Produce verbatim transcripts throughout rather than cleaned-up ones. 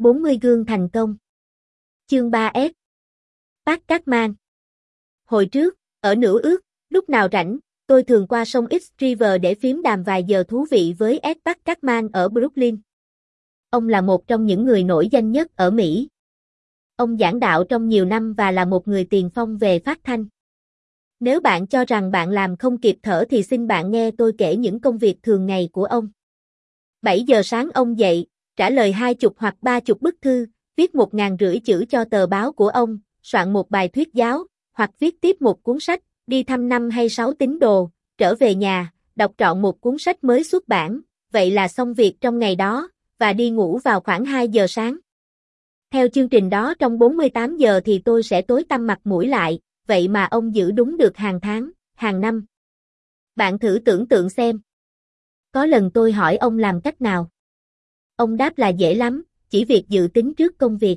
bốn mươi gương thành công. Chương ba S. Park Cát-man. Hồi trước, ở Nửa Ước, lúc nào rảnh, tôi thường qua sông East River để phím đàm vài giờ thú vị với Ed Park Cát-man ở Brooklyn. Ông là một trong những người nổi danh nhất ở Mỹ. Ông giảng đạo trong nhiều năm và là một người tiền phong về phát thanh. Nếu bạn cho rằng bạn làm không kịp thở thì xin bạn nghe tôi kể những công việc thường ngày của ông. bảy giờ sáng ông dậy, trả lời hai chục hoặc ba chục bức thư, viết một ngàn rưỡi chữ cho tờ báo của ông, soạn một bài thuyết giáo, hoặc viết tiếp một cuốn sách, đi thăm năm hay sáu tín đồ, trở về nhà, đọc trọn một cuốn sách mới xuất bản, vậy là xong việc trong ngày đó, và đi ngủ vào khoảng hai giờ sáng. Theo chương trình đó trong bốn mươi tám giờ thì tôi sẽ tối tăm mặt mũi lại, vậy mà ông giữ đúng được hàng tháng, hàng năm. Bạn thử tưởng tượng xem. Có lần tôi hỏi ông làm cách nào. Ông đáp là dễ lắm, chỉ việc dự tính trước công việc.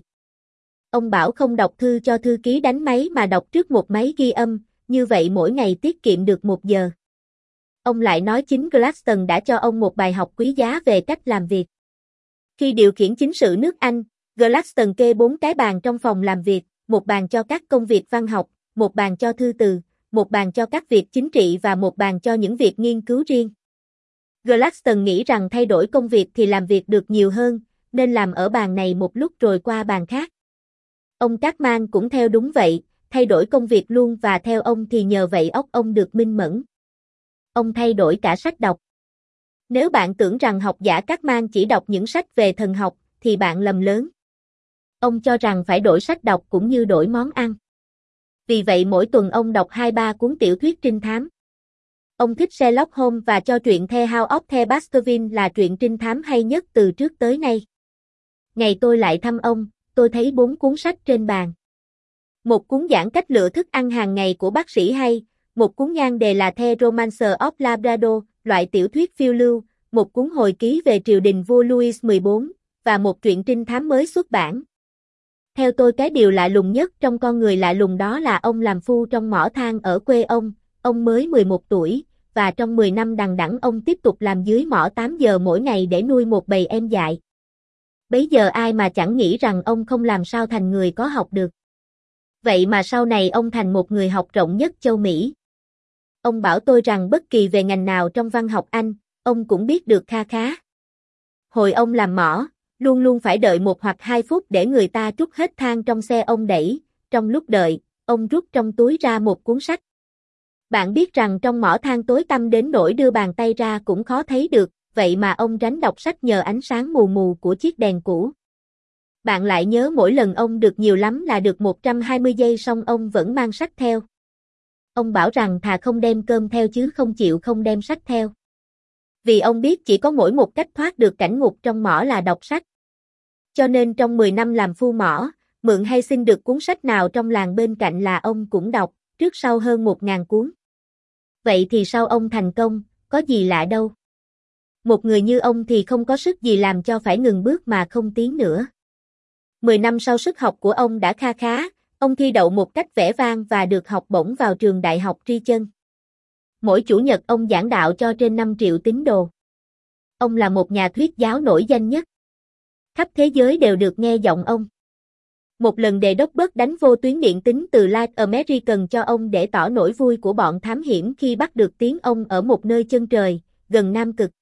Ông bảo không đọc thư cho thư ký đánh máy mà đọc trước một máy ghi âm, như vậy mỗi ngày tiết kiệm được một giờ. Ông lại nói chính Gladstone đã cho ông một bài học quý giá về cách làm việc. Khi điều khiển chính sự nước Anh, Gladstone kê bốn cái bàn trong phòng làm việc, một bàn cho các công việc văn học, một bàn cho thư từ, một bàn cho các việc chính trị và một bàn cho những việc nghiên cứu riêng. Gladstone nghĩ rằng thay đổi công việc thì làm việc được nhiều hơn, nên làm ở bàn này một lúc rồi qua bàn khác. Ông Cát-man cũng theo đúng vậy, thay đổi công việc luôn và theo ông thì nhờ vậy óc ông được minh mẫn. Ông thay đổi cả sách đọc. Nếu bạn tưởng rằng học giả Cát-man chỉ đọc những sách về thần học, thì bạn lầm lớn. Ông cho rằng phải đổi sách đọc cũng như đổi món ăn. Vì vậy mỗi tuần ông đọc hai ba cuốn tiểu thuyết trinh thám. Ông thích Sherlock Holmes và cho truyện The House of the Baskerville là truyện trinh thám hay nhất từ trước tới nay. Ngày tôi lại thăm ông, tôi thấy bốn cuốn sách trên bàn. Một cuốn giảng cách lựa thức ăn hàng ngày của bác sĩ hay, một cuốn nhan đề là The Romancer of Labrador, loại tiểu thuyết phiêu lưu, một cuốn hồi ký về triều đình vua Louis mười bốn, và một truyện trinh thám mới xuất bản. Theo tôi cái điều lạ lùng nhất trong con người lạ lùng đó là ông làm phu trong mỏ than ở quê ông, ông mới mười một tuổi, và trong mười năm đằng đẵng ông tiếp tục làm dưới mỏ tám giờ mỗi ngày để nuôi một bầy em dại. Bấy giờ ai mà chẳng nghĩ rằng ông không làm sao thành người có học được. Vậy mà sau này ông thành một người học rộng nhất châu Mỹ. Ông bảo tôi rằng bất kỳ về ngành nào trong văn học Anh, ông cũng biết được kha khá. Hồi ông làm mỏ, luôn luôn phải đợi một hoặc hai phút để người ta trút hết than trong xe ông đẩy, trong lúc đợi, ông rút trong túi ra một cuốn sách. Bạn biết rằng trong mỏ than tối tăm đến nỗi đưa bàn tay ra cũng khó thấy được, vậy mà ông tránh đọc sách nhờ ánh sáng mù mù của chiếc đèn cũ. Bạn lại nhớ mỗi lần ông được nhiều lắm là được một trăm hai mươi giây xong ông vẫn mang sách theo. Ông bảo rằng thà không đem cơm theo chứ không chịu không đem sách theo. Vì ông biết chỉ có mỗi một cách thoát được cảnh ngục trong mỏ là đọc sách. Cho nên trong mười năm làm phu mỏ, mượn hay xin được cuốn sách nào trong làng bên cạnh là ông cũng đọc, trước sau hơn một ngàn cuốn. Vậy thì sao ông thành công, có gì lạ đâu. Một người như ông thì không có sức gì làm cho phải ngừng bước mà không tiến nữa. Mười năm sau sức học của ông đã kha khá, ông thi đậu một cách vẻ vang và được học bổng vào trường đại học Tri Chân. Mỗi chủ nhật ông giảng đạo cho trên năm triệu tín đồ. Ông là một nhà thuyết giáo nổi danh nhất. Khắp thế giới đều được nghe giọng ông. Một lần đề đốc bớt đánh vô tuyến điện tín từ Light American cho ông để tỏ nỗi vui của bọn thám hiểm khi bắt được tiếng ông ở một nơi chân trời, gần Nam Cực.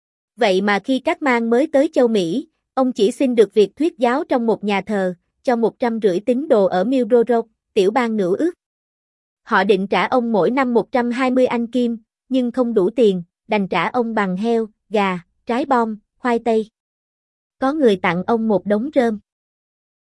Vậy mà khi Cát-man mới tới châu Mỹ, ông chỉ xin được việc thuyết giáo trong một nhà thờ, cho một trăm rưỡi tín đồ ở Millboro Road, tiểu bang Nửa Ước. Họ định trả ông mỗi năm một trăm hai mươi Anh Kim, nhưng không đủ tiền, đành trả ông bằng heo, gà, trái bom, khoai tây. Có người tặng ông một đống rơm.